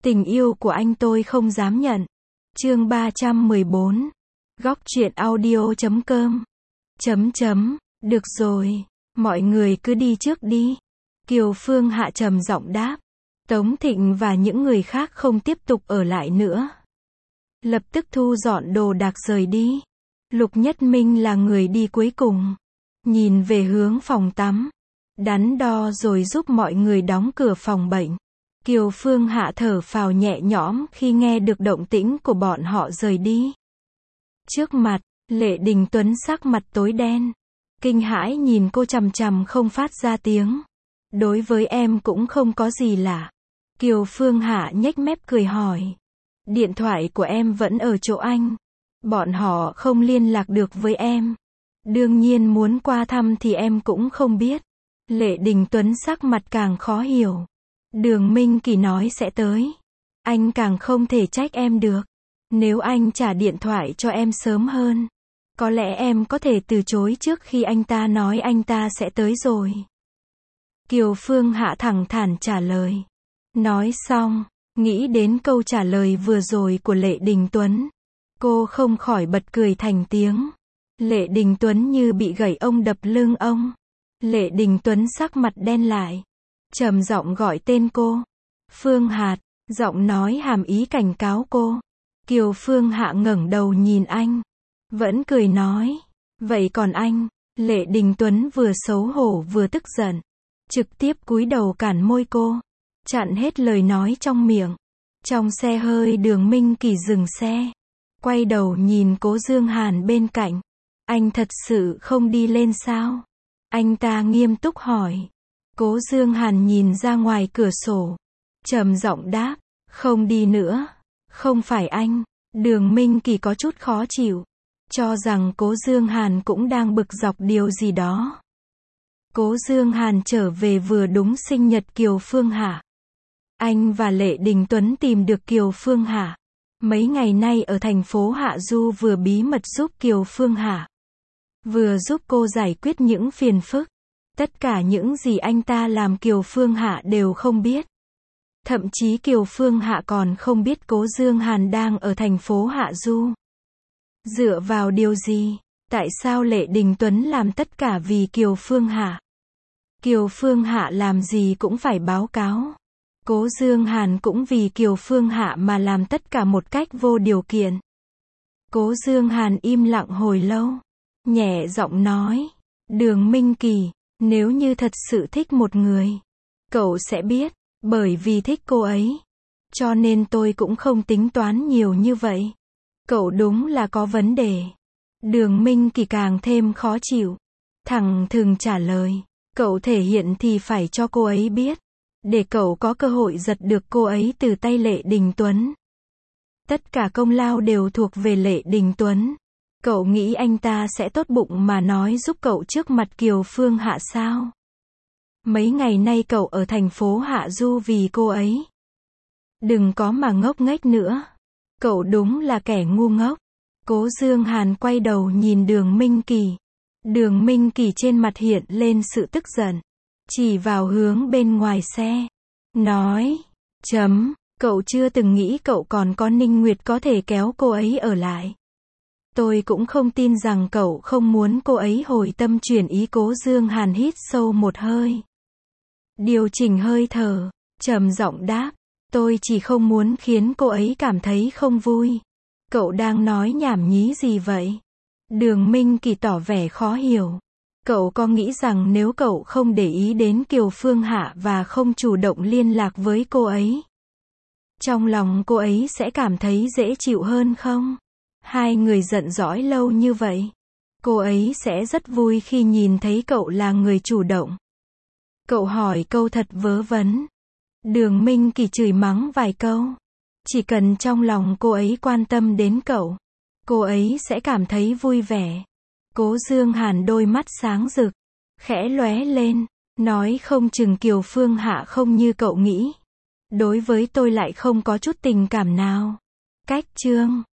Tình yêu của anh tôi không dám nhận. Chương 314. Góc truyện audio.com. Được rồi, mọi người cứ đi trước đi. Kiều Phương Hạ trầm giọng đáp. Tống Thịnh và những người khác không tiếp tục ở lại nữa. Lập tức thu dọn đồ đạc rời đi. Lục Nhất Minh là người đi cuối cùng. Nhìn về hướng phòng tắm. Đắn đo rồi giúp mọi người đóng cửa phòng bệnh. Kiều Phương Hạ thở phào nhẹ nhõm khi nghe được động tĩnh của bọn họ rời đi. Trước mặt, Lệ Đình Tuấn sắc mặt tối đen. Kinh hãi nhìn cô chằm chằm không phát ra tiếng. Đối với em cũng không có gì lạ. Kiều Phương Hạ nhếch mép cười hỏi. Điện thoại của em vẫn ở chỗ anh. Bọn họ không liên lạc được với em. Đương nhiên muốn qua thăm thì em cũng không biết. Lệ Đình Tuấn sắc mặt càng khó hiểu. Đường Minh Kỳ nói sẽ tới. Anh càng không thể trách em được. Nếu anh trả điện thoại cho em sớm hơn, có lẽ em có thể từ chối trước khi anh ta nói anh ta sẽ tới rồi. Kiều Phương Hạ thẳng thắn trả lời. Nói xong, nghĩ đến câu trả lời vừa rồi của Lệ Đình Tuấn. Cô không khỏi bật cười thành tiếng. Lệ Đình Tuấn như bị gậy ông đập lưng ông. Lệ Đình Tuấn sắc mặt đen lại. Trầm giọng gọi tên cô. Phương Hạt, giọng nói hàm ý cảnh cáo cô. Kiều Phương Hạ ngẩng đầu nhìn anh. Vẫn cười nói. Vậy còn anh? Lệ Đình Tuấn vừa xấu hổ vừa tức giận. Trực tiếp cúi đầu cản môi cô. Chặn hết lời nói trong miệng. Trong xe hơi Đường Minh Kỳ dừng xe. Quay đầu nhìn Cố Dương Hàn bên cạnh. Anh thật sự không đi lên sao? Anh ta nghiêm túc hỏi. Cố Dương Hàn nhìn ra ngoài cửa sổ. Trầm giọng đáp. Không đi nữa. Không phải anh. Đường Minh Kỳ có chút khó chịu. Cho rằng Cố Dương Hàn cũng đang bực dọc điều gì đó. Cố Dương Hàn trở về vừa đúng sinh nhật Kiều Phương Hạ. Anh và Lệ Đình Tuấn tìm được Kiều Phương Hạ. Mấy ngày nay ở thành phố Hạ Du vừa bí mật giúp Kiều Phương Hạ. Vừa giúp cô giải quyết những phiền phức. Tất cả những gì anh ta làm Kiều Phương Hạ đều không biết. Thậm chí Kiều Phương Hạ còn không biết Cố Dương Hàn đang ở thành phố Hạ Du. Dựa vào điều gì? Tại sao Lệ Đình Tuấn làm tất cả vì Kiều Phương Hạ? Kiều Phương Hạ làm gì cũng phải báo cáo. Cố Dương Hàn cũng vì Kiều Phương Hạ mà làm tất cả một cách vô điều kiện. Cố Dương Hàn im lặng hồi lâu. Nhẹ giọng nói. Đường Minh Kỳ, nếu như thật sự thích một người, cậu sẽ biết, bởi vì thích cô ấy. Cho nên tôi cũng không tính toán nhiều như vậy. Cậu đúng là có vấn đề. Đường Minh Kỳ càng thêm khó chịu. Thẳng thừng trả lời. Cậu thể hiện thì phải cho cô ấy biết. Để cậu có cơ hội giật được cô ấy từ tay Lệ Đình Tuấn. Tất cả công lao đều thuộc về Lệ Đình Tuấn. Cậu nghĩ anh ta sẽ tốt bụng mà nói giúp cậu trước mặt Kiều Phương Hạ sao? Mấy ngày nay cậu ở thành phố Hạ Du vì cô ấy. Đừng có mà ngốc nghếch nữa. Cậu đúng là kẻ ngu ngốc. Cố Dương Hàn quay đầu nhìn Đường Minh Kỳ. Đường Minh Kỳ trên mặt hiện lên sự tức giận. Chỉ vào hướng bên ngoài xe. Nói. Cậu chưa từng nghĩ cậu còn có Ninh Nguyệt có thể kéo cô ấy ở lại. Tôi cũng không tin rằng cậu không muốn cô ấy hồi tâm chuyển ý. Cố Dương Hàn hít sâu một hơi. Điều chỉnh hơi thở. Trầm giọng đáp. Tôi chỉ không muốn khiến cô ấy cảm thấy không vui. Cậu đang nói nhảm nhí gì vậy? Đường Minh Kỳ tỏ vẻ khó hiểu. Cậu có nghĩ rằng nếu cậu không để ý đến Kiều Phương Hạ và không chủ động liên lạc với cô ấy, trong lòng cô ấy sẽ cảm thấy dễ chịu hơn không? Hai người giận dỗi lâu như vậy. Cô ấy sẽ rất vui khi nhìn thấy cậu là người chủ động. Cậu hỏi câu thật vớ vẩn. Đường Minh Kỳ chửi mắng vài câu. Chỉ cần trong lòng cô ấy quan tâm đến cậu, cô ấy sẽ cảm thấy vui vẻ. Cố Dương Hàn đôi mắt sáng rực, khẽ lóe lên, nói không chừng Kiều Phương Hạ không như cậu nghĩ. Đối với tôi lại không có chút tình cảm nào. Cách chương